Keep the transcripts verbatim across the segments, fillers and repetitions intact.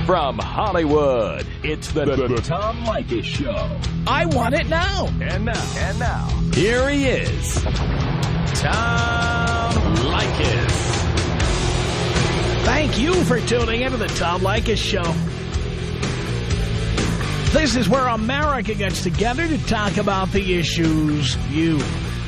From Hollywood, it's the, the, the Tom Leykis Show. I want it now. And now, and now, here he is, Tom Leykis. Thank you for tuning into the Tom Leykis Show. This is where America gets together to talk about the issues you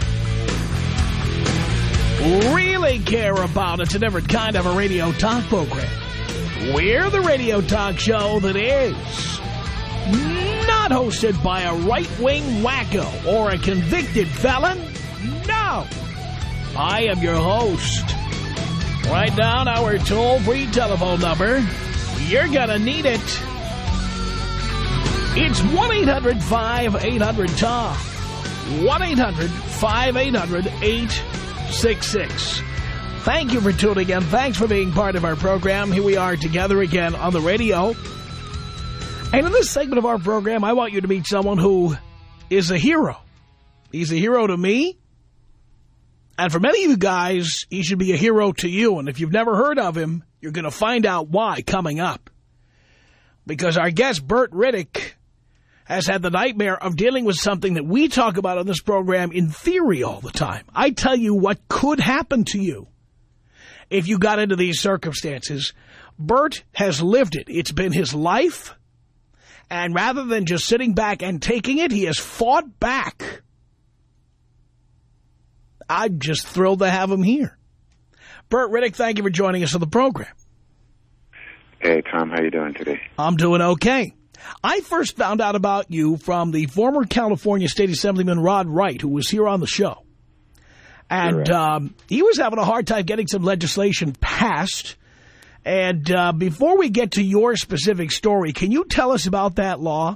really care about. It's a different kind of a radio talk program. We're the radio talk show that is not hosted by a right-wing wacko or a convicted felon. No. I am your host. Write down our toll-free telephone number. You're gonna need it. It's one eight hundred five eight hundred Tom. one eight hundred five eight hundred eight six six. Thank you for tuning in. Thanks for being part of our program. Here we are together again on the radio. And in this segment of our program, I want you to meet someone who is a hero. He's a hero to me. And for many of you guys, he should be a hero to you. And if you've never heard of him, you're going to find out why coming up. Because our guest, Burt Riddick, has had the nightmare of dealing with something that we talk about on this program in theory all the time. I tell you what could happen to you if you got into these circumstances. Burt has lived it. It's been his life. And rather than just sitting back and taking it, he has fought back. I'm just thrilled to have him here. Burt Riddick, thank you for joining us on the program. Hey, Tom, how you doing today? I'm doing okay. I first found out about you from the former California State Assemblyman Rod Wright, who was here on the show. And right. um, he was having a hard time getting some legislation passed. And uh, before we get to your specific story, can you tell us about that law?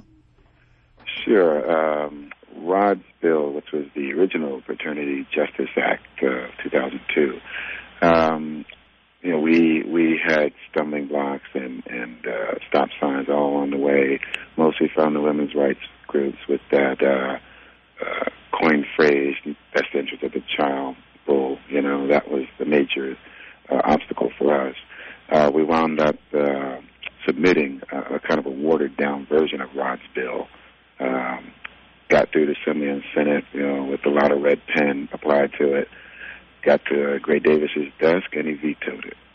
Sure. Um, Rod's bill, which was the original Paternity Justice Act of two thousand two, um, you know, we we had stumbling blocks and, and uh, stop signs all along the way, mostly from the women's rights groups with that uh, uh, coined phrase, best interest of the child, bull. You know, that was the major uh, obstacle for us. Uh, we wound up uh, submitting a, a kind of a watered-down version of Rod's bill. Um, got through the Assembly and Senate, you know, with a lot of red pen applied to it. Got to uh, Gray Davis's desk, and he vetoed it.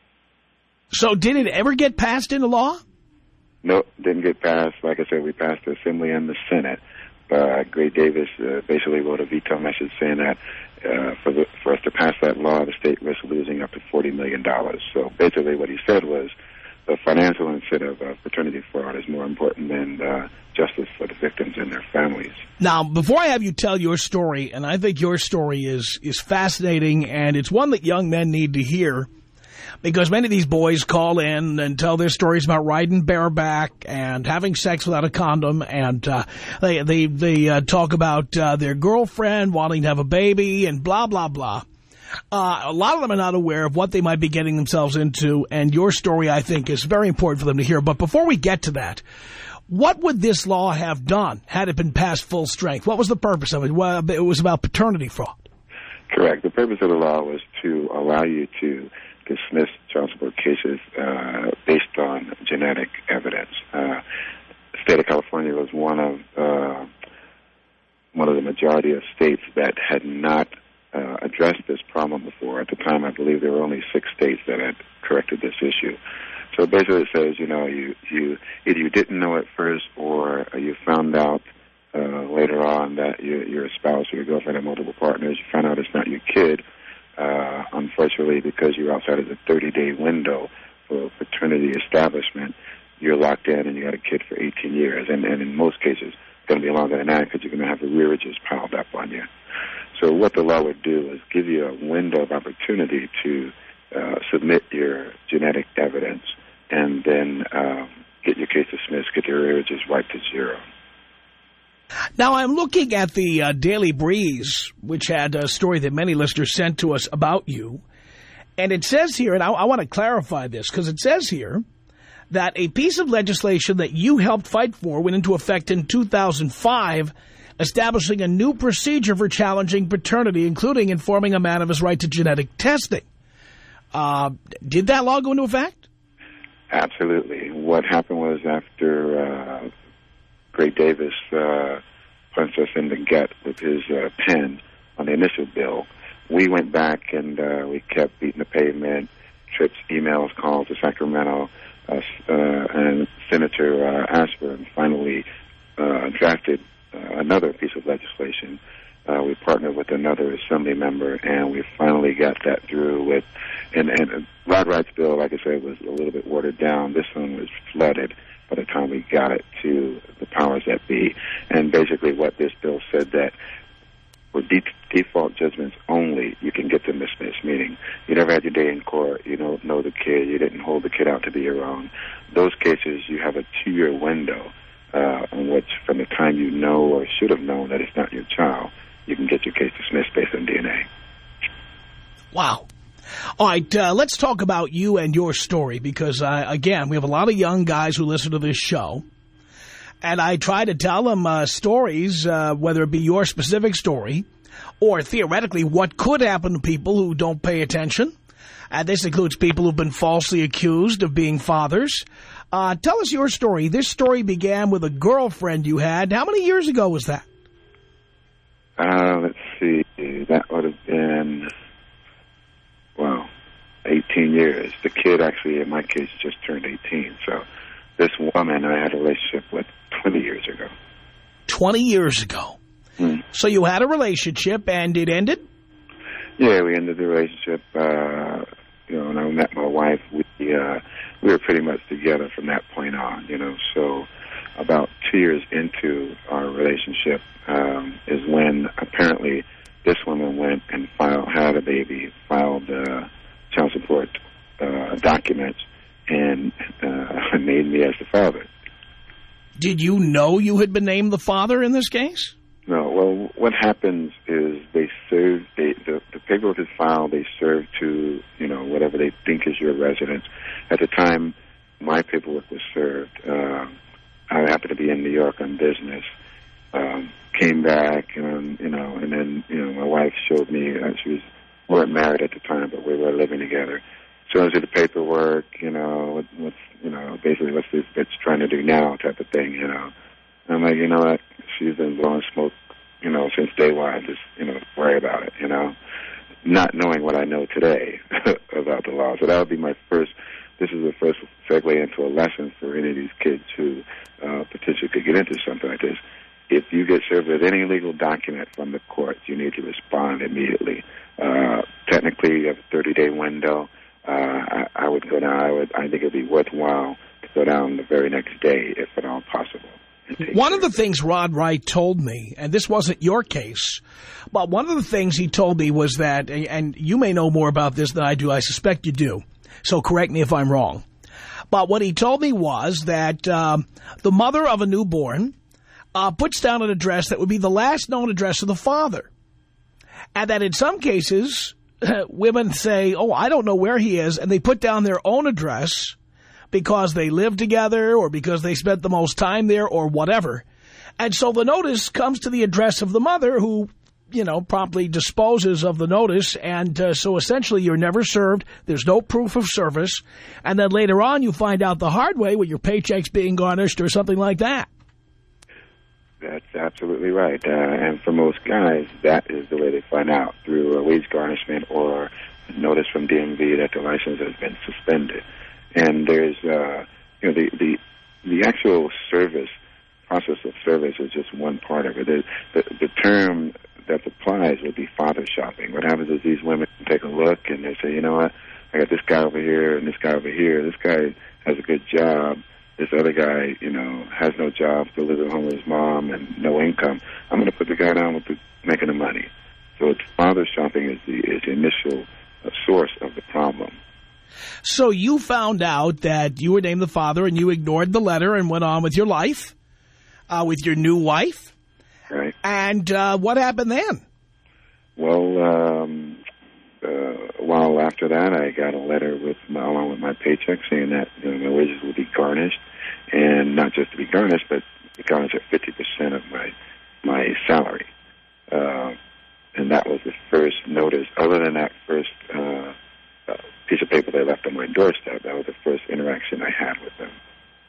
So did it ever get passed into law? No, didn't get passed. Like I said, we passed the Assembly and the Senate. But Gray Davis uh, basically wrote a veto message saying that uh, for, the, for us to pass that law, the state risks losing up to forty million dollars. So basically what he said was the financial incentive of paternity fraud is more important than uh, justice for the victims and their families. Now, before I have you tell your story, and I think your story is, is fascinating, and it's one that young men need to hear, because many of these boys call in and tell their stories about riding bareback and having sex without a condom, and uh, they they, they uh, talk about uh, their girlfriend wanting to have a baby and blah, blah, blah. Uh, a lot of them are not aware of what they might be getting themselves into, and your story, I think, is very important for them to hear. But before we get to that, what would this law have done had it been passed full strength? What was the purpose of it? Well, it was about paternity fraud. Correct. The purpose of the law was to allow you to dismiss child support cases uh, based on genetic evidence. Uh, the state of California was one of uh, one of the majority of states that had not uh, addressed this problem before. At the time, I believe there were only six states that had corrected this issue. So basically it says, you know, you, you either you didn't know at first or you found out uh, later on that your, your spouse or your girlfriend had multiple partners. You found out it's not your kid. Uh, unfortunately, because you're outside of the thirty-day window for paternity establishment, you're locked in and you got a kid for eighteen years. And, and in most cases, it's going to be longer than that because you're going to have the rearages piled up on you. So what the law would do is give you a window of opportunity to uh, submit your genetic evidence and then um, get your case dismissed, get your rearages wiped to zero. Now, I'm looking at the uh, Daily Breeze, which had a story that many listeners sent to us about you. And it says here, and I, I want to clarify this, because it says here that a piece of legislation that you helped fight for went into effect in two thousand five, establishing a new procedure for challenging paternity, including informing a man of his right to genetic testing. Uh, did that law go into effect? Absolutely. what happened was after uh, Greg Davis uh, punched us in the gut with his uh, pen on the initial bill, we went back and uh, we kept beating the pavement, trips, emails, calls to Sacramento, uh, uh, and Senator uh, Ashburn finally uh, drafted uh, another piece of legislation. Uh, we partnered with another assembly member, and we finally got that through with, and, and Rod Wright's bill, like I said, was a little bit watered down. This one was flooded by the time we got it to the powers that be. And basically what this bill said that for de- default judgments only, you can get to dismiss, meaning you never had your day in court, you don't know the kid, you didn't hold the kid out to be your own. Those cases, you have a two-year window uh, on which, from the time you know or should have known that it's not your child, you can get your case dismissed based on D N A. Wow. All right, uh, let's talk about you and your story because, uh, again, we have a lot of young guys who listen to this show. And I try to tell them uh, stories, uh, whether it be your specific story or theoretically what could happen to people who don't pay attention. And this includes people who've been falsely accused of being fathers. Uh, tell us your story. This story began with a girlfriend you had. How many years ago was that? Uh, let's see. That would have been, well, eighteen years. The kid actually, in my case, just turned eighteen. So this woman I had a relationship with twenty years ago. twenty years ago. Hmm. So you had a relationship and it ended? Yeah, we ended the relationship. Uh, you know, when I met my wife, we, uh, we were pretty much together from that point on, you know. So about two years into our relationship um, is when apparently this woman went and filed, had a baby, filed uh, child support uh, documents, and uh, made me as the father. Did you know you had been named the father in this case? No. Well, what happens is they serve, they, the, the paperwork is filed, they serve to, you know, whatever they think is your residence. At the time my paperwork was served, uh, I happened to be in New York on business, um, came back, and, you know, and then, you know, my wife showed me, uh, she was, we weren't married at the time, but we were living together. So I did the paperwork, you know, what, what's, you know, basically what's this bitch trying to do now type of thing, you know. I'm like, you know what, she's been blowing smoke, you know, since day one, just, you know, worry about it, you know, not knowing what I know today about the law. So that would be my first, this is the first segue into a lesson for any of these kids who uh, potentially could get into something like this. If you get served with any legal document from the court, you need to respond immediately. Uh, technically, you have a thirty-day window. Uh, I, I would go down. I would. I think it would be worthwhile to go down the very next day, if at all possible. One of the things Rod Wright told me, and this wasn't your case, but one of the things he told me was that, and you may know more about this than I do, I suspect you do, so correct me if I'm wrong, but what he told me was that um, the mother of a newborn uh, puts down an address that would be the last known address of the father, and that in some cases, women say, oh, I don't know where he is, and they put down their own address because they live together or because they spent the most time there or whatever. And so the notice comes to the address of the mother who, you know, promptly disposes of the notice. And uh, so essentially you're never served. There's no proof of service. And then later on you find out the hard way with your paychecks being garnished or something like that. That's absolutely right. Uh, and for most guys, that is the way they find out, through a wage garnishment or a notice from D M V that the license has been suspended. And there's, uh, you know, the, the the actual service, process of service is just one part of it. The, the, the term that applies would be father shopping. What happens is these women take a look and they say, you know what, I got this guy over here and this guy over here. This guy has a good job. This other guy, you know, has no job, still lives at home with his mom and no income. I'm going to put the guy down with the, making the money. So it's father shopping is the, is the initial uh, source of the problem. So you found out that you were named the father and you ignored the letter and went on with your life, uh, with your new wife. Right. And uh, what happened then? Well, um, uh, a while after that, I got a letter with my, along with my paycheck saying that, you know, my wages would be garnished, and not just to be garnished, but be garnished at fifty percent of my my salary. Uh, and that was the first notice. Other than that first Uh, piece of paper they left on my doorstep, that was the first interaction I had with them.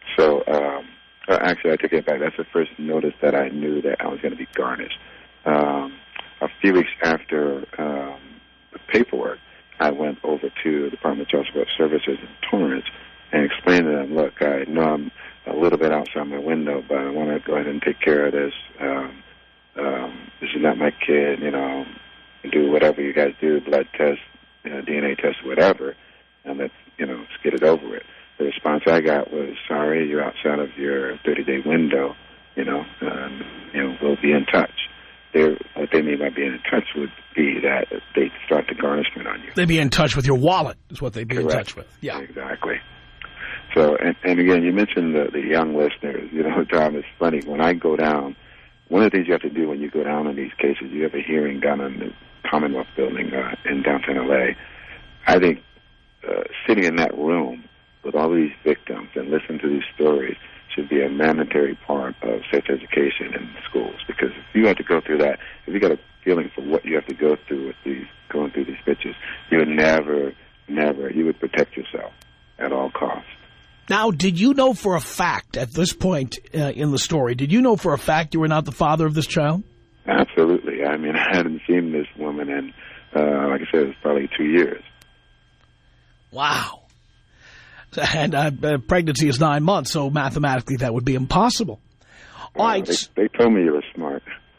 actually, I take it back. That's the first notice that I knew that I was going to be garnished. Um, a few weeks after um, the paperwork, I went over to the Department of Child Support Services in Torrance and explained to them, look, I know I'm a little bit outside my window, but I want to go ahead and take care of this. Um, um, this is not my kid, you know, do whatever you guys do, blood test, you know, D N A test, whatever, and let's, you know, let's get it over with. The response I got was, sorry, you're outside of your thirty-day window, you know, um, you know, we'll be in touch. They're, what they mean by being in touch would be that they'd start the garnishment on you. They'd be in touch with your wallet is what they'd be Correct. in touch with. Yeah. Exactly. So, and, and again, you mentioned the, the young listeners. You know, Tom, it's funny. When I go down, one of the things you have to do when you go down on these cases, you have a hearing down in the Commonwealth Building uh, in downtown L A. I think uh, sitting in that room with all these victims and listening to these stories should be a mandatory part of sex education in schools, because if you have to go through that, if you got a feeling for what you have to go through with these, going through these bitches, you would never, never, you would protect yourself at all costs. Now, did you know for a fact at this point uh, in the story, did you know for a fact you were not the father of this child? Absolutely. I mean, I hadn't seen this woman in, uh, like I said, it was probably two years. Wow. And uh, uh, pregnancy is nine months, so mathematically that would be impossible. All Uh, right. they, they told me you were smart.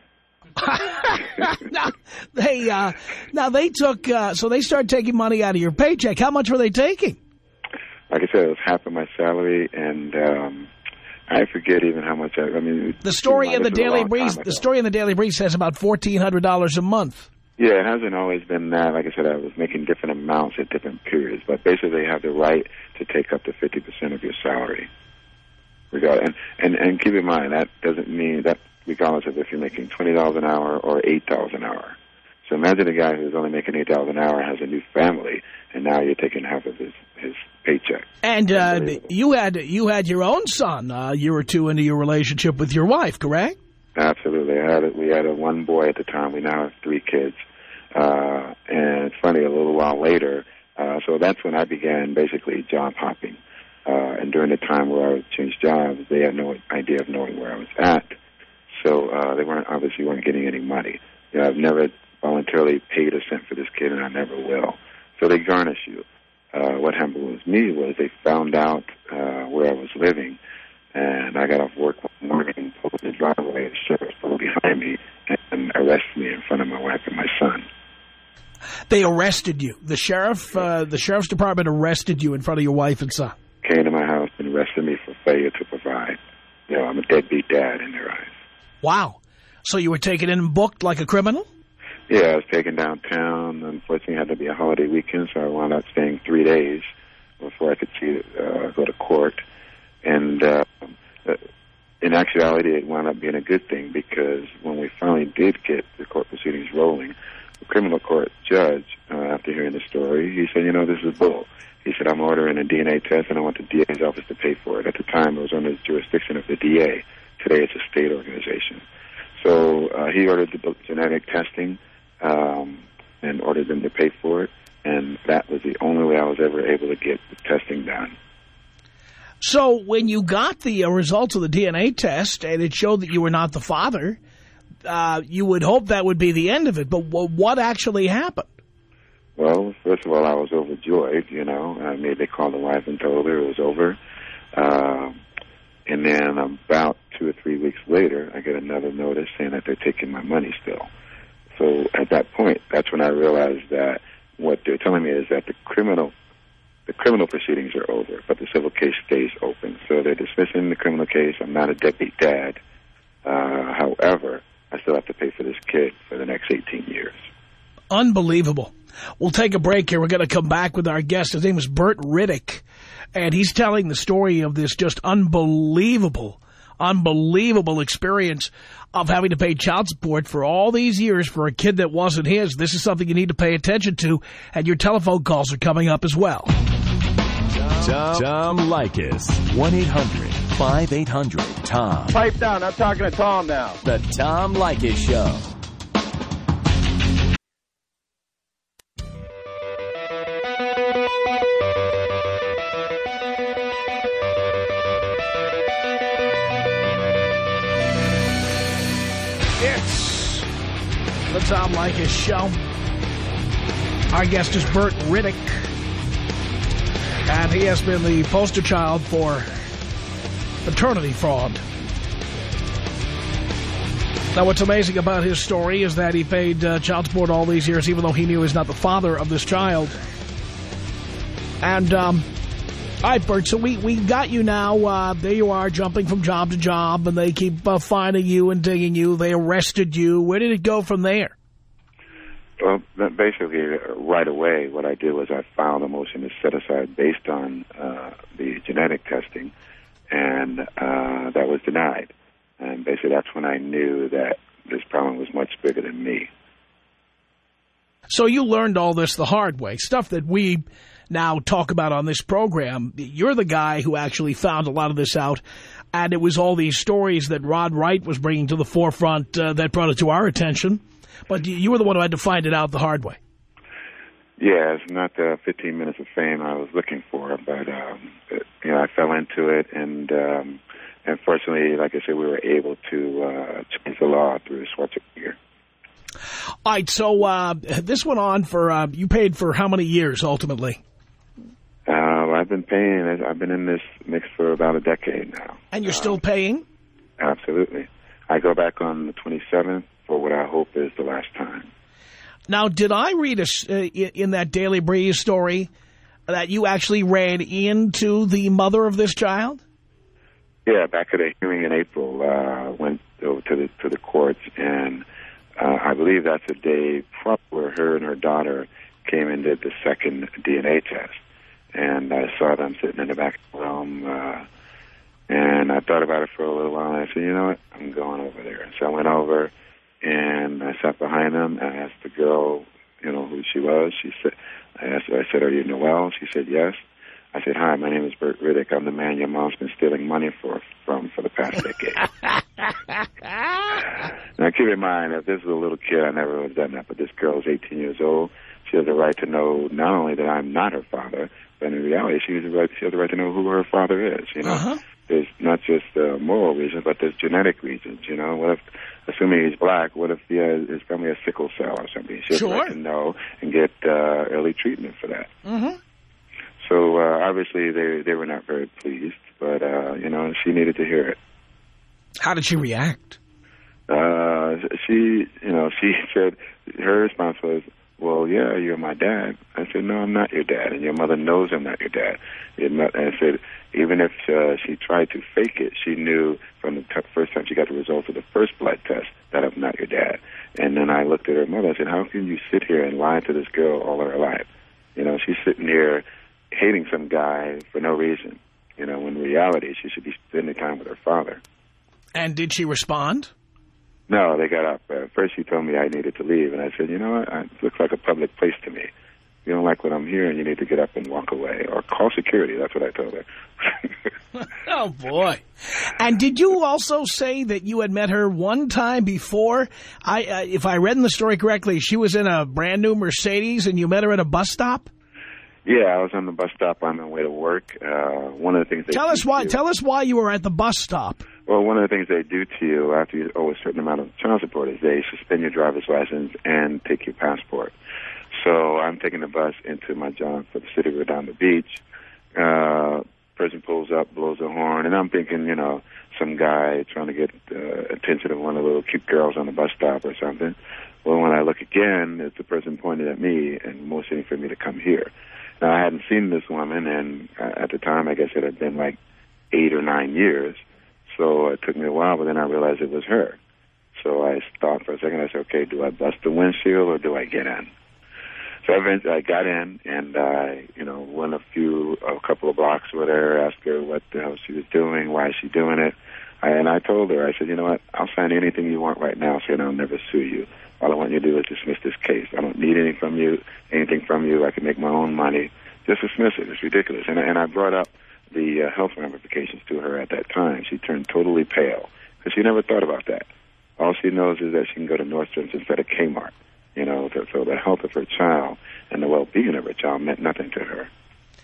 now, they, uh, now, they took, uh, so they started taking money out of your paycheck. How much were they taking? Like I said, it was half of my salary, and um, I forget even how much I, I mean. The story in the Daily Breeze, Breeze, the story in the Daily Breeze says about fourteen hundred dollars a month. Yeah, it hasn't always been that. Like I said, I was making different amounts at different periods, but basically they have the right to take up to fifty percent of your salary. And, and, and keep in mind, that doesn't mean that regardless of if you're making twenty dollars an hour or eight dollars an hour. So imagine a guy who's only making eight dollars an hour has a new family, and now you're taking half of his, his paycheck. And uh, you had you had your own son uh, a year or two into your relationship with your wife, correct? Absolutely. I had a, we had a one boy at the time. We now have three kids. Uh, and it's funny, a little while later, uh, so that's when I began basically job hopping. Uh, and during the time where I would change jobs, they had no idea of knowing where I was at. So uh, they weren't obviously weren't getting any money. You know, I've never voluntarily paid a cent for this kid, and I never will. So they garnish you. Uh, what happened with me was they found out uh, where I was living, and I got off work one morning, pulled in the driveway, the sheriff pulled behind me, and arrested me in front of my wife and my son. They arrested you. The sheriff, uh, the sheriff's department arrested you in front of your wife and son. Came to my house and arrested me for failure to provide. You know, I'm a deadbeat dad in their eyes. Wow. So you were taken in and booked like a criminal? Yeah, I was taken downtown. Unfortunately, it had to be a holiday weekend, so I wound up staying three days before I could see uh, go to court. And uh, in actuality, it wound up being a good thing, because when we finally did get the court proceedings rolling, the criminal court judge, uh, after hearing the story, he said, you know, this is bull. He said, I'm ordering a D N A test, and I want the D A's office to pay for it. At the time, it was under the jurisdiction of the D A. Today, it's a state organization. So uh, he ordered the genetic testing um, and ordered them to pay for it, and that was the only way I was ever able to get the testing done. So when you got the uh, results of the D N A test and it showed that you were not the father, uh, you would hope that would be the end of it. But w what actually happened? Well, first of all, I was overjoyed, you know. I mean, they called the wife and told her it was over. Uh, and then about two or three weeks later, I get another notice saying that they're taking my money still. So at that point, that's when I realized that what they're telling me is that the criminal the criminal proceedings are over, but the civil case stays open. So they're dismissing the criminal case. I'm not a deadbeat dad. Uh, however, I still have to pay for this kid for the next eighteen years. Unbelievable. We'll take a break here. We're going to come back with our guest. His name is Bert Riddick, and he's telling the story of this just unbelievable, unbelievable experience of having to pay child support for all these years for a kid that wasn't his. This is something you need to pay attention to, and your telephone calls are coming up as well. Tom, Tom Leykis. one eight hundred five eight hundred Tom. Pipe down. I'm talking to Tom now. The Tom Leykis Show. the Tom Leykis Show. Our guest is Bert Riddick, and he has been the poster child for paternity fraud. Now, what's amazing about his story is that he paid uh, child support all these years, even though he knew he's not the father of this child. And, um, all right, Bert, so we, we got you now. Uh, there you are, jumping from job to job, and they keep uh, finding you and digging you. They arrested you. Where did it go from there? Well, basically, right away, what I did was I filed a motion to set aside based on uh, the genetic testing, and uh, that was denied. And basically, that's when I knew that this problem was much bigger than me. So you learned all this the hard way, stuff that we now talk about on this program. You're the guy who actually found a lot of this out, and it was all these stories that Rod Wright was bringing to the forefront uh, that brought it to our attention. But you were the one who had to find it out the hard way. Yeah, it's not the fifteen minutes of fame I was looking for, but um, it, you know, I fell into it, and um, unfortunately, like I said, we were able to uh, change the law through Schwarzenegger. All right, so uh, this went on for, uh, you paid for how many years, ultimately? Uh, I've been paying, I've been in this mix for about a decade now. And you're um, still paying? Absolutely. I go back on the twenty-seventh for what I hope is the last time. Now, did I read a, uh, in that Daily Breeze story that you actually ran into the mother of this child? Yeah, back at a hearing in April, uh, went over to the to the courts, and uh, I believe that's the day where her and her daughter came and did the second D N A test. And I saw them sitting in the back of the room, uh, and I thought about it for a little while, and I said, you know what, I'm going over there. And so I went over, and I sat behind them, and I asked the girl, you know, who she was. She said, I asked her, I said, are you Noelle? She said, yes. I said, hi, my name is Bert Riddick. I'm the man your mom's been stealing money for from for the past decade. Now, keep in mind, if this was a little kid, I never would have done that. But this girl is eighteen years old. She has the right to know not only that I'm not her father, but in reality, she has the right, she has the right to know who her father is, you know. Uh-huh. There's not just uh, moral reasons, but there's genetic reasons, you know. What if, assuming he's black, what if he has, his family has sickle cell or something? She has sure. the right to know and get uh, early treatment for that. Mm-hmm. So uh, obviously they they were not very pleased, but uh, you know, she needed to hear it. How did she react? Uh, she, you know, she said her response was, "Well, yeah, you're my dad." I said, "No, I'm not your dad, and your mother knows I'm not your dad." And I said, even if uh, she tried to fake it, she knew from the t- first time she got the results of the first blood test that I'm not your dad. And then I looked at her mother. I said, "How can you sit here and lie to this girl all her life? You know, she's sitting here hating some guy for no reason. You know, when in reality, she should be spending time with her father." And did she respond? No, they got up. Uh, first, she told me I needed to leave, and I said, you know what, it looks like a public place to me. You don't like what I'm hearing, you need to get up and walk away, or call security. That's what I told her. Oh, boy. And did you also say that you had met her one time before? I, uh, if I read in the story correctly, she was in a brand-new Mercedes, and you met her at a bus stop? Yeah, I was on the bus stop on my way to work. Uh, one of the things they tell us why. You, tell us why you were at the bus stop. Well, one of the things they do to you after you owe a certain amount of child support is they suspend your driver's license and take your passport. So I'm taking the bus into my job for the city. We're down the beach. Uh, person pulls up, blows a horn, and I'm thinking, you know, some guy trying to get uh, attention of one of the little cute girls on the bus stop or something. Well, when I look again, it's the person pointed at me and motioning for me to come here. Now, I hadn't seen this woman, and uh, at the time, I guess it had been like eight or nine years. So it took me a while, but then I realized it was her. So I stopped for a second. I said, okay, do I bust the windshield or do I get in? So eventually I got in, and I, you know, went a few, a couple of blocks with her, asked her what the hell she was doing, why is she doing it. I, and I told her, I said, you know what, I'll sign anything you want right now, saying I'll never sue you. All I want you to do is dismiss this case. I don't need anything from you, anything from you. I can make my own money. Just dismiss it. It's ridiculous. And, and I brought up the uh, health ramifications to her at that time. She turned totally pale because she never thought about that. All she knows is that she can go to Nordstrom's instead of Kmart. You know, so, so the health of her child and the well-being of her child meant nothing to her.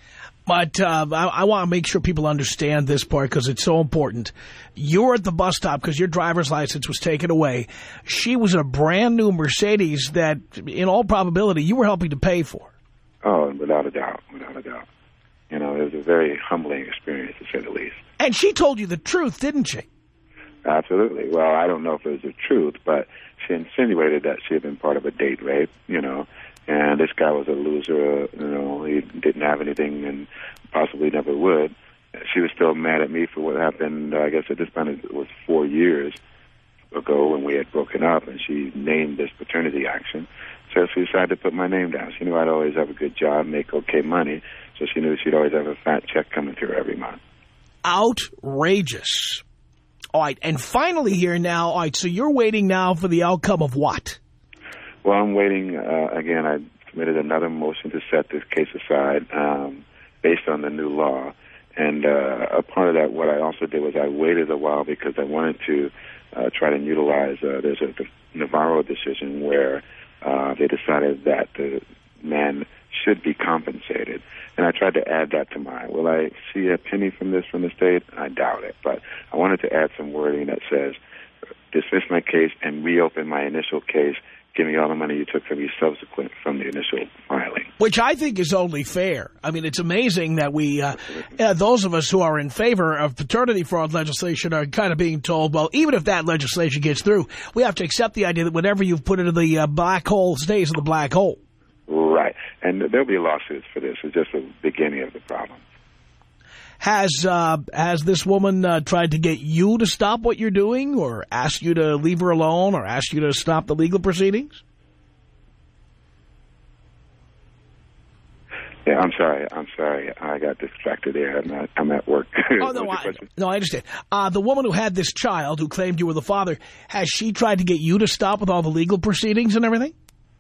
But uh, I, I want to make sure people understand this part because it's so important. You were at the bus stop because your driver's license was taken away. She was in a brand new Mercedes that, in all probability, you were helping to pay for. Oh, without a doubt, without a doubt. You know, it was a very humbling experience, to say the least. And she told you the truth, didn't she? Absolutely. Well, I don't know if it was the truth, but she insinuated that she had been part of a date rape, you know, and this guy was a loser, you know, he didn't have anything and possibly never would. She was still mad at me for what happened, uh, I guess at this point it was four years ago when we had broken up, and she named this paternity action. So she decided to put my name down. She knew I'd always have a good job, make okay money, so she knew she'd always have a fat check coming to her every month. Outrageous. All right, and finally here now, all right, so you're waiting now for the outcome of what? Well, I'm waiting. Uh, again, I submitted another motion to set this case aside um, based on the new law. And uh, a part of that, what I also did was I waited a while because I wanted to uh, try to utilize, uh, there's a the Navarro decision where uh, they decided that the man should be compensated. And I tried to add that to mine. Will I see a penny from this from the state? I doubt it. But I wanted to add some wording that says, dismiss my case and reopen my initial case. Give me all the money you took from me subsequent from the initial filing. Which I think is only fair. I mean, it's amazing that we, uh, uh, those of us who are in favor of paternity fraud legislation are kind of being told, well, even if that legislation gets through, we have to accept the idea that whatever you've put into the uh, black hole stays in the black hole. Right. And there'll be lawsuits for this. It's just the beginning of the problem. Has uh, has this woman uh, tried to get you to stop what you're doing or ask you to leave her alone or ask you to stop the legal proceedings? Yeah, I'm sorry. I'm sorry. I got distracted there. I'm, not, I'm at work. Oh, no, I, no, I understand. Uh, the woman who had this child, who claimed you were the father, has she tried to get you to stop with all the legal proceedings and everything?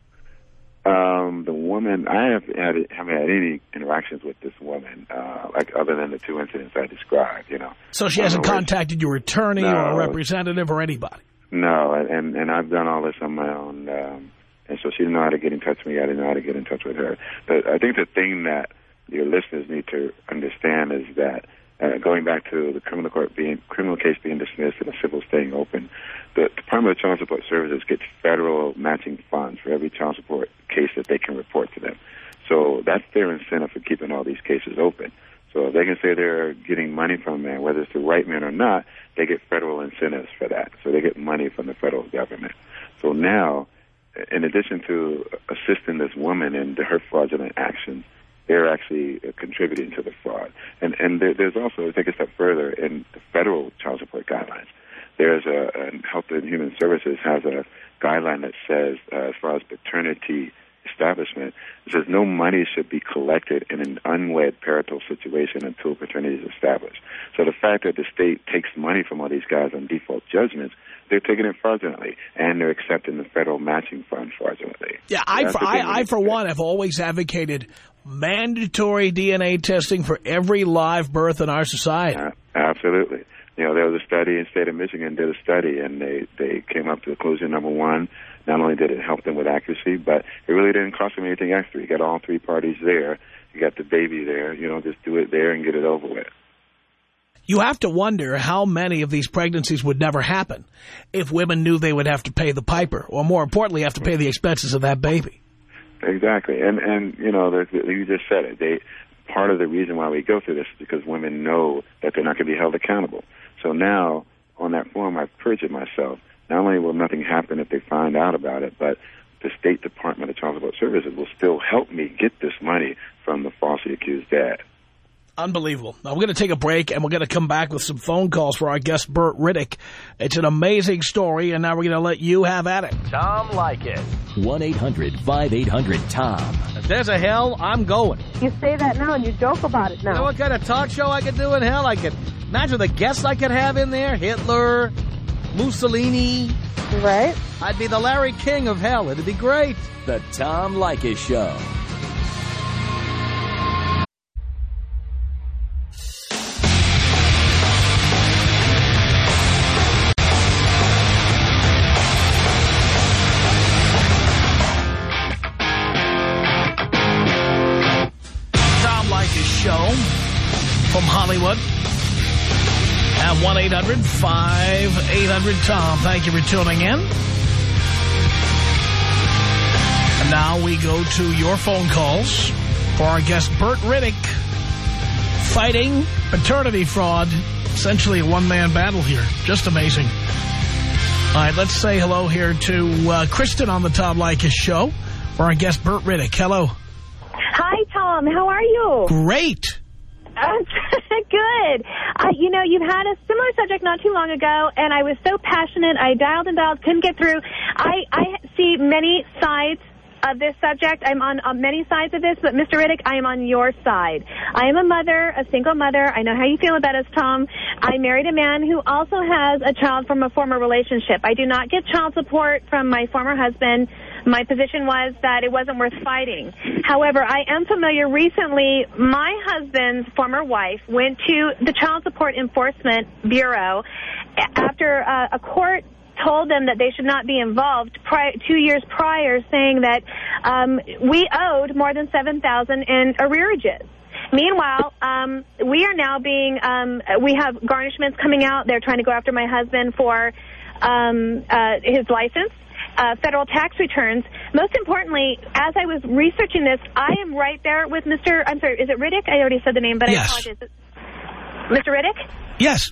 Um, the woman, I have had, haven't had any interactions with this woman, uh, like other than the two incidents I described, you know. So she hasn't contacted your attorney no, or a representative or anybody? No, and, and I've done all this on my own, um, and so she didn't know how to get in touch with me. I didn't know how to get in touch with her. But I think the thing that your listeners need to understand is that uh, going back to the criminal court being criminal case being dismissed and the civil staying open, the Department of Child Support Services gets federal matching funds for every child support case that they can report to them. So that's their incentive for keeping all these cases open. So if they can say they're getting money from a man, whether it's the right man or not, they get federal incentives for that. So they get money from the federal government. So now, in addition to assisting this woman in her fraudulent actions, they're actually uh, contributing to the fraud. And and there, there's also, to take a step further, in the federal child support guidelines, there's a, a Health and Human Services has a guideline that says, uh, as far as paternity establishment, it says no money should be collected in an unwed parental situation until paternity is established. So the fact that the state takes money from all these guys on default judgments, they're taking it fraudulently, and they're accepting the federal matching fund fraudulently. Yeah, so I, for, I, I, for one, have always advocated mandatory D N A testing for every live birth in our society. Uh, absolutely. You know, there was a study in the state of Michigan did a study, and they, they came up to the conclusion, number one, not only did it help them with accuracy, but it really didn't cost them anything extra. You got all three parties there. You got the baby there. You know, just do it there and get it over with. You have to wonder how many of these pregnancies would never happen if women knew they would have to pay the piper, or more importantly, have to pay the expenses of that baby. Exactly. And, and you know, you just said it. They, part of the reason why we go through this is because women know that they're not going to be held accountable. So now, on that form, I've perjured myself. Not only will nothing happen if they find out about it, but the State Department of Child Support Services will still help me get this money from the falsely accused dad. Unbelievable. Now, we're going to take a break, and we're going to come back with some phone calls for our guest, Burt Riddick. It's an amazing story, and now we're going to let you have at it. Tom Leykis. one eight hundred five eight hundred Tom. If there's a hell, I'm going. You say that now, and you joke about it now. You know what kind of talk show I could do in hell? I could imagine the guests I could have in there. Hitler, Mussolini. Right. I'd be the Larry King of hell. It'd be great. The Tom Leykis Show. Leykis Show from Hollywood at one eight hundred five eight hundred Tom. Thank you for tuning in. And now we go to your phone calls for our guest Burt Riddick, fighting paternity fraud. Essentially a one-man battle here. Just amazing. All right, let's say hello here to uh, Kristen on the Tom Leykis Show for our guest Burt Riddick. Hello. Hi, Tom. How are you? Great. Uh, good. Uh, you know, you've had a similar subject not too long ago, and I was so passionate. I dialed and dialed, couldn't get through. I, I see many sides of this subject. I'm on, on many sides of this, but Mister Riddick, I am on your side. I am a mother, a single mother. I know how you feel about us, Tom. I married a man who also has a child from a former relationship. I do not get child support from my former husband. My position was that it wasn't worth fighting. However, I am familiar. Recently, my husband's former wife went to the Child Support Enforcement Bureau after uh, a court told them that they should not be involved pri two years prior, saying that um, we owed more than seven thousand dollars in arrearages. Meanwhile, um, we are now being, um, we have garnishments coming out. They're trying to go after my husband for um, uh, his license. Uh, federal tax returns. Most importantly, as I was researching this, I am right there with Mister I'm sorry, is it Riddick? I already said the name, but yes. I apologize. Mister Riddick? Yes.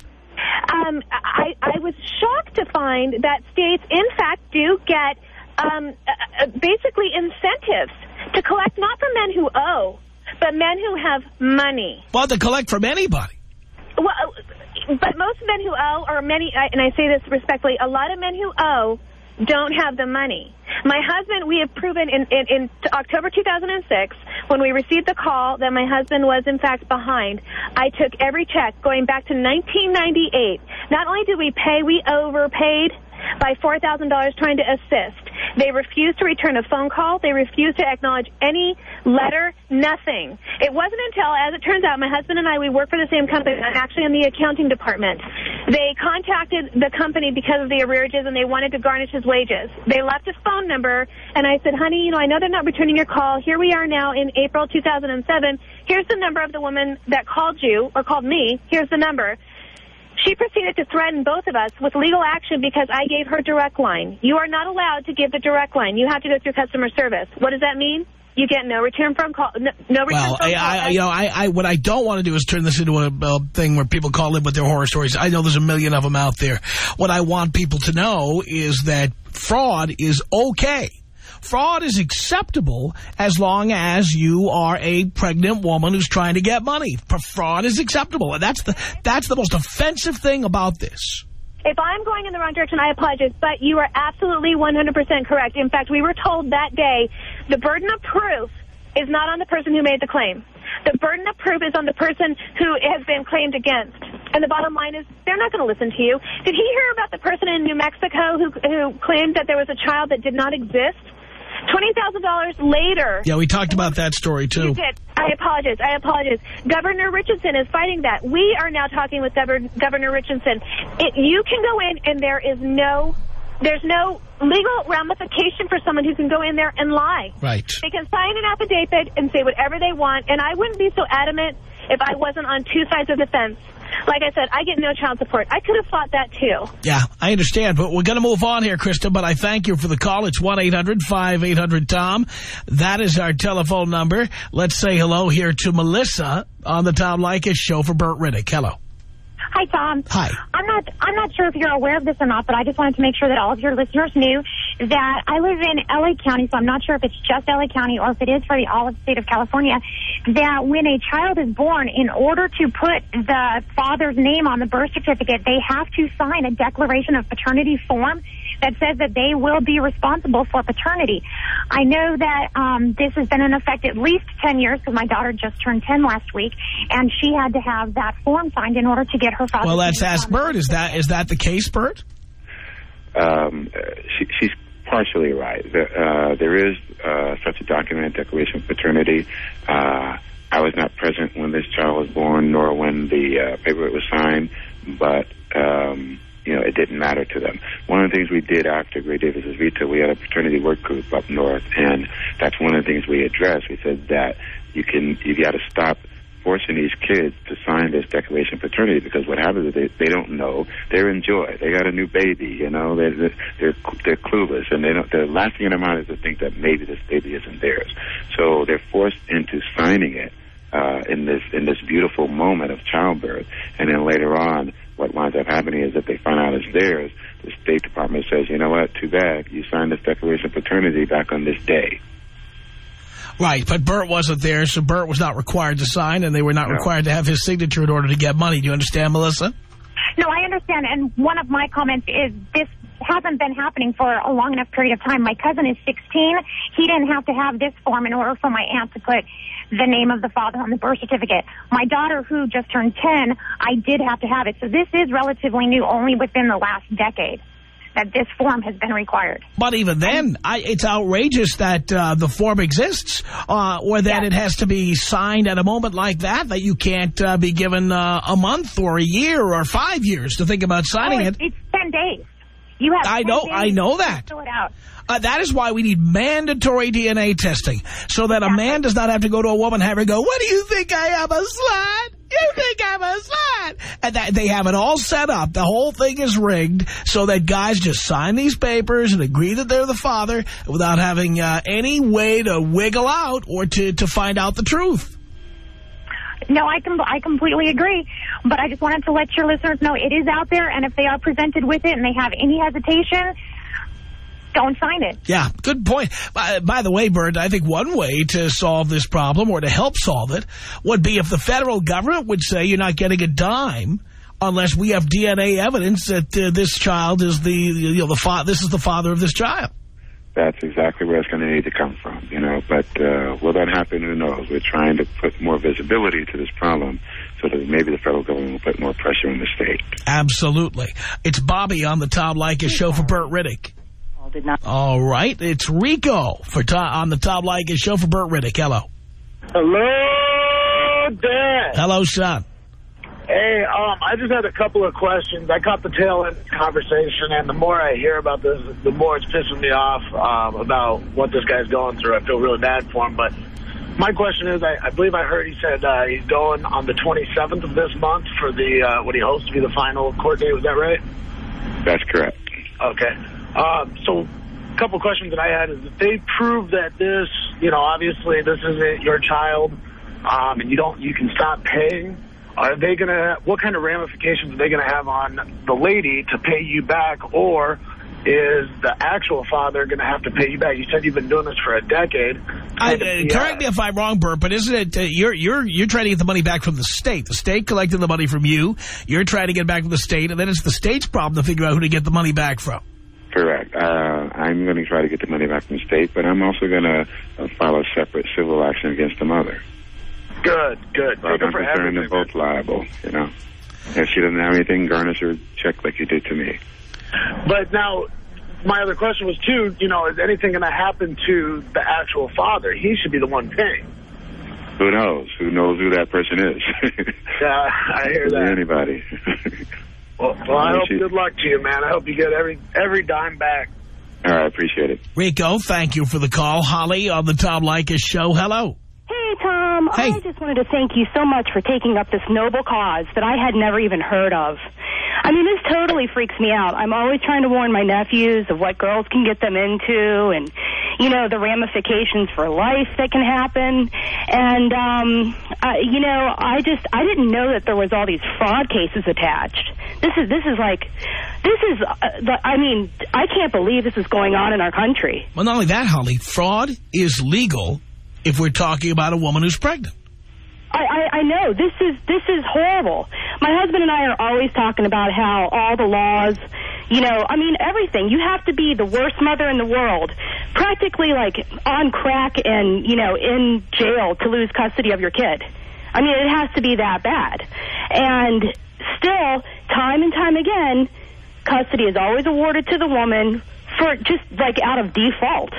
Um, I, I was shocked to find that states, in fact, do get um, uh, basically incentives to collect not from men who owe, but men who have money. Well, to collect from anybody. Well, but most men who owe, or many, and I say this respectfully, a lot of men who owe don't have the money. My husband, we have proven in, in, in October two thousand six, when we received the call that my husband was, in fact, behind, I took every check going back to nineteen ninety-eight. Not only did we pay, we overpaid by four thousand dollars trying to assist. They refused to return a phone call. They refused to acknowledge any letter, nothing. It wasn't until, as it turns out, my husband and I, we work for the same company. I'm actually in the accounting department. They contacted the company because of the arrearages, and they wanted to garnish his wages. They left his phone number, and I said, honey, you know, I know they're not returning your call. Here we are now in April two thousand seven. Here's the number of the woman that called you, or called me. Here's the number. She proceeded to threaten both of us with legal action because I gave her direct line. You are not allowed to give the direct line. You have to go through customer service. What does that mean? You get no return from call. No, no return well, from I, call. I, you know, I, I, what I don't want to do is turn this into a, a thing where people call in with their horror stories. I know there's a million of them out there. What I want people to know is that fraud is okay. Fraud is acceptable as long as you are a pregnant woman who's trying to get money. Fraud is acceptable. And that's the, that's the most offensive thing about this. If I'm going in the wrong direction, I apologize, but you are absolutely one hundred percent correct. In fact, we were told that day the burden of proof is not on the person who made the claim. The burden of proof is on the person who has been claimed against. And the bottom line is they're not going to listen to you. Did he hear about the person in New Mexico who, who claimed that there was a child that did not exist? twenty thousand dollars later. Yeah, we talked about that story, too. You did. I apologize. I apologize. Governor Richardson is fighting that. We are now talking with Governor Richardson. It, you can go in, and there is no, there's no legal ramification for someone who can go in there and lie. Right. They can sign an affidavit and say whatever they want, and I wouldn't be so adamant if I wasn't on two sides of the fence. Like I said, I get no child support. I could have fought that, too. Yeah, I understand. But we're going to move on here, Krista. But I thank you for the call. It's one eight hundred five eight hundred Tom. That is our telephone number. Let's say hello here to Melissa on the Tom Leykis Show for Burt Riddick. Hello. Hi, Tom. Hi. I'm not I'm not sure if you're aware of this or not, but I just wanted to make sure that all of your listeners knew that I live in L A County, so I'm not sure if it's just L A County or if it is for the all of the state of California, that when a child is born, in order to put the father's name on the birth certificate, they have to sign a declaration of paternity form that says that they will be responsible for paternity. I know that um, this has been in effect at least ten years because my daughter just turned ten last week, and she had to have that form signed in order to get her father's Well, let's name ask on the Burt. Is that is that the case, Burt? Um, she, she's partially right. The, uh, there is uh, such a document, Declaration of Paternity. Uh, I was not present when this child was born, nor when the uh, paperwork was signed, but um, you know, it didn't matter to them. One of the things we did after Gray Davis's veto, we had a paternity work group up north, and that's one of the things we addressed. We said that you can, you got to stop forcing these kids to sign this declaration of paternity, because what happens is they, they don't know. They're in joy. They got a new baby, you know. They're, they're, they're clueless, and they don't, the last thing in their mind is to think that maybe this baby isn't theirs. So they're forced into signing it uh, in this in this beautiful moment of childbirth, and then later on, what winds up happening is that they find out it's theirs. The State Department says, you know what, too bad. You signed this declaration of paternity back on this day. Right, but Bert wasn't there, so Bert was not required to sign, and they were not no. required to have his signature in order to get money. Do you understand, Melissa? No, I understand, and one of my comments is this hasn't been happening for a long enough period of time. My cousin is sixteen. He didn't have to have this form in order for my aunt to put the name of the father on the birth certificate. My daughter, who just turned ten, I did have to have it. So this is relatively new, only within the last decade that this form has been required. But even then, I, it's outrageous that uh, the form exists, uh, or that yes. it has to be signed at a moment like that, that you can't uh, be given uh, a month or a year or five years to think about signing oh, it's, it. It's ten days. You have I know, I know that. Fill it out. Uh, that is why we need mandatory D N A testing, so that exactly. a man does not have to go to a woman and have her go, what do you think I am, a slut? You think I'm a slut? And that, they have it all set up. The whole thing is rigged so that guys just sign these papers and agree that they're the father without having uh, any way to wiggle out or to, to find out the truth. No, I com I completely agree, but I just wanted to let your listeners know it is out there, and if they are presented with it and they have any hesitation, don't sign it. Yeah, good point. By, by the way, Bert, I think one way to solve this problem or to help solve it would be if the federal government would say you're not getting a dime unless we have D N A evidence that uh, this child is the, you know, the fa this is the father of this child. That's exactly where it's going to need to come from, you know. But uh, will that happen? Who knows? We're trying to put more visibility to this problem so that maybe the federal government will put more pressure on the state. Absolutely. It's Bobby on the Tom Leykis show for Bert Riddick. Did not. All right. It's Rico for Tom, on the Tom Leykis show for Bert Riddick. Hello. Hello, Dad. Hello, son. Hey, um, I just had a couple of questions. I caught the tail end of the conversation, and the more I hear about this, the more it's pissing me off um, about what this guy's going through. I feel really bad for him. But my question is, I, I believe I heard he said uh, he's going on the twenty-seventh of this month for the uh, what he hopes to be the final court date. Was that right? That's correct. Okay. Um, so a couple of questions that I had is if they prove that this, you know, obviously this isn't your child, um, and you don't, you can stop paying. Are they going to, what kind of ramifications are they going to have on the lady to pay you back, or is the actual father going to have to pay you back? You said you've been doing this for a decade. I, uh, correct me if I'm wrong, Bert, but isn't it, uh, you're, you're, you're trying to get the money back from the state. The state collected the money from you. You're trying to get it back from the state, and then it's the state's problem to figure out who to get the money back from. Correct. Uh, I'm going to try to get the money back from the state, but I'm also going to uh, file a separate civil action against the mother. Good, good. But I'm concerned they're both liable, you know. If she doesn't have anything, garnish her check like you did to me. But now, my other question was, too, you know, is anything going to happen to the actual father? He should be the one paying. Who knows? Who knows who that person is? Yeah, I hear that. Anybody. Well, well I hope good luck to you, man. I hope you get every every dime back. All right, I appreciate it. Rico, thank you for the call. Holly on the Tom Leykis show. Hello. Hey, Tom. Hey. I just wanted to thank you so much for taking up this noble cause that I had never even heard of. I mean, this totally freaks me out. I'm always trying to warn my nephews of what girls can get them into and, you know, the ramifications for life that can happen. And, um, uh, you know, I just, I didn't know that there was all these fraud cases attached. This is, this is like, this is, uh, the, I mean, I can't believe this is going on in our country. Well, not only that, Holly, fraud is legal if we're talking about a woman who's pregnant. I, I, I know. This is this is horrible. My husband and I are always talking about how all the laws, you know, I mean, everything. You have to be the worst mother in the world, practically like on crack and, you know, in jail to lose custody of your kid. I mean, it has to be that bad. And still, time and time again, custody is always awarded to the woman for just like out of default.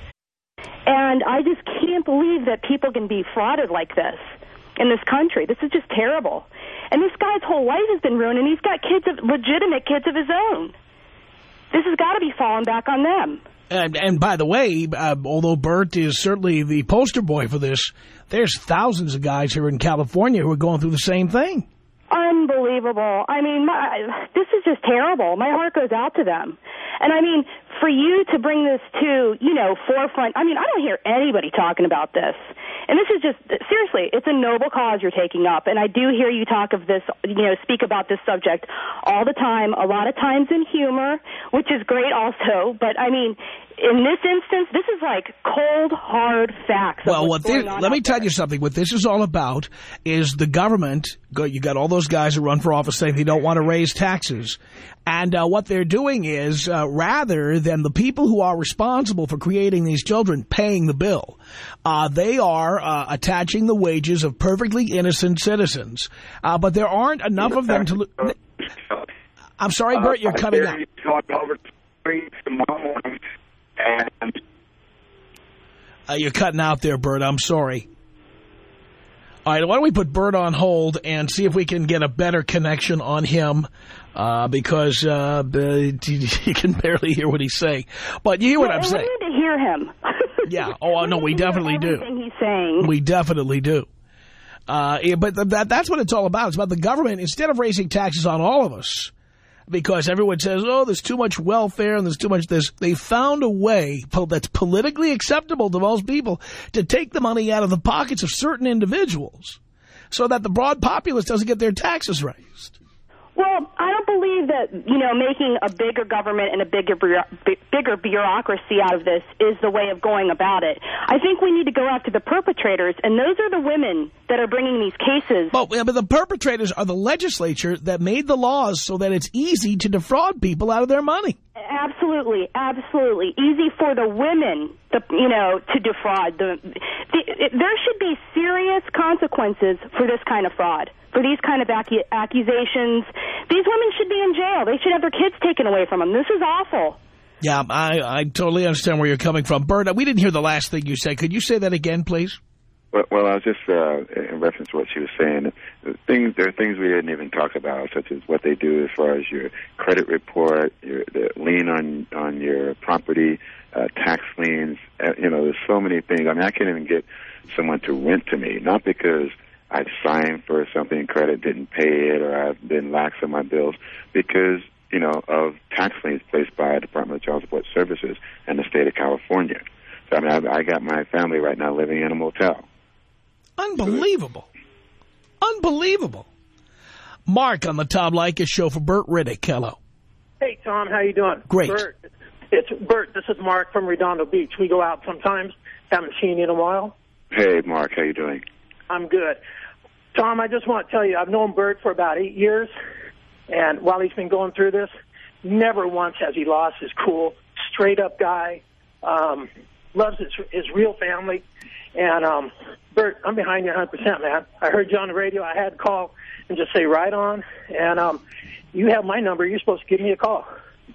And I just can't believe that people can be frauded like this in this country. This is just terrible. And this guy's whole life has been ruined, and he's got kids, of, legitimate kids of his own. This has got to be falling back on them. And, and by the way, uh, although Bert is certainly the poster boy for this, there's thousands of guys here in California who are going through the same thing. Unbelievable. I mean, my, this is just terrible. My heart goes out to them. And, I mean, for you to bring this to, you know, forefront, I mean, I don't hear anybody talking about this. And this is just, seriously, it's a noble cause you're taking up. And I do hear you talk of this, you know, speak about this subject all the time, a lot of times in humor, which is great also. But, I mean, in this instance, this is like cold, hard facts. Well, what this, let me tell you something. What this is all about is the government. You got all those guys who run for office saying they don't want to raise taxes. And uh, what they're doing is, uh, rather than the people who are responsible for creating these children paying the bill, uh, they are uh, attaching the wages of perfectly innocent citizens. Uh, but there aren't enough of them to... I'm sorry, Bert, you're cutting out. Uh, you're cutting out there, Bert. I'm sorry. All right, why don't we put Bert on hold and see if we can get a better connection on him, uh, because uh, you can barely hear what he's saying. But you hear what yeah, I'm we saying. We need to hear him. Yeah. Oh, no, we definitely do. Everything he's saying. We definitely do. Uh, yeah, but that, that's what it's all about. It's about the government, instead of raising taxes on all of us, because everyone says, oh, there's too much welfare and there's too much this. They found a way that's politically acceptable to most people to take the money out of the pockets of certain individuals so that the broad populace doesn't get their taxes raised. Well, I don't believe that, you know, making a bigger government and a bigger bigger bureaucracy out of this is the way of going about it. I think we need to go after the perpetrators, and those are the women that are bringing these cases. Well, yeah, but the perpetrators are the legislature that made the laws so that it's easy to defraud people out of their money. Absolutely, absolutely. Easy for the women, the, you know, to defraud. The, the, it, there should be serious consequences for this kind of fraud, for these kind of acu accusations. These women should be in jail. They should have their kids taken away from them. This is awful. Yeah, I, I totally understand where you're coming from. Bert, we didn't hear the last thing you said. Could you say that again, please? Well, well I was just, uh, in reference to what she was saying, things, there are things we didn't even talk about, such as what they do as far as your credit report, your the lien on, on your property, uh, tax liens. Uh, you know, there's so many things. I mean, I can't even get someone to rent to me, not because I've signed for something, credit didn't pay it, or I've been lax on my bills, because, you know, of tax liens placed by the Department of Child Support Services and the state of California. So, I mean, I, I got my family right now living in a motel. Unbelievable. Unbelievable. Mark on the Tom Leykis show for Bert Riddick. Hello. Hey, Tom. How you doing? Great. Bert, it's Bert. This is Mark from Redondo Beach. We go out sometimes. Haven't seen you in a while. Hey, Mark. How you doing? I'm good. Tom, I just want to tell you, I've known Bert for about eight years, and while he's been going through this, never once has he lost his cool, straight-up guy, um, loves his, his real family. And, um, Bert, I'm behind you one hundred percent, man. I heard you on the radio. I had to call and just say right on. And um, you have my number. You're supposed to give me a call.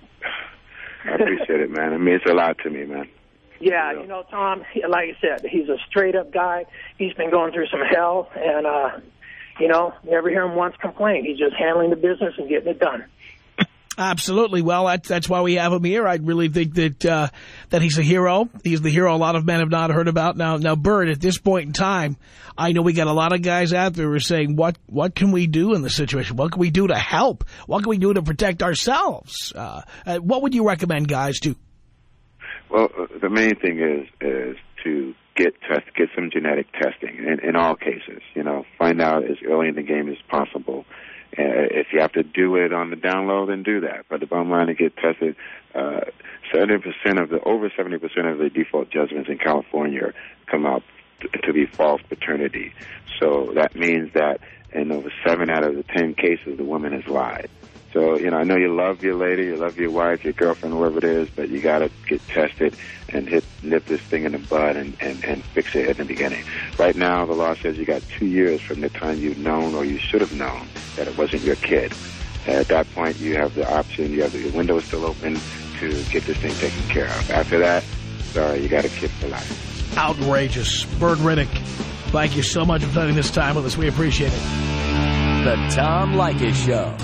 I appreciate it, man. It means a lot to me, man. Yeah, you know, Tom, like I said, he's a straight-up guy. He's been going through some hell. And, uh, you know, never hear him once complain. He's just handling the business and getting it done. Absolutely. Well, that, that's why we have him here. I really think that uh, that he's a hero. He's the hero a lot of men have not heard about. Now, now, Bert, at this point in time, I know we got a lot of guys out there who are saying, what, what can we do in this situation? What can we do to help? What can we do to protect ourselves? Uh, uh, what would you recommend guys do? Well, uh, the main thing is is to get test, get some genetic testing in, in all cases. You know, find out as early in the game as possible. Uh, if you have to do it on the down low, then do that. But the bottom line, to get tested, uh, seventy percent of the, over seventy percent of the default judgments in California come out to, to be false paternity. So that means that in over seven out of the ten cases, the woman has lied. So, you know, I know you love your lady, you love your wife, your girlfriend, whoever it is, but you got to get tested and hit, nip this thing in the bud and, and, and fix it at the beginning. Right now, the law says you got two years from the time you've known or you should have known that it wasn't your kid. At that point, you have the option, you have the your window is still open to get this thing taken care of. After that, sorry, you got a kid for life. Outrageous. Bert Riddick, thank you so much for spending this time with us. We appreciate it. The Tom Leykis Show.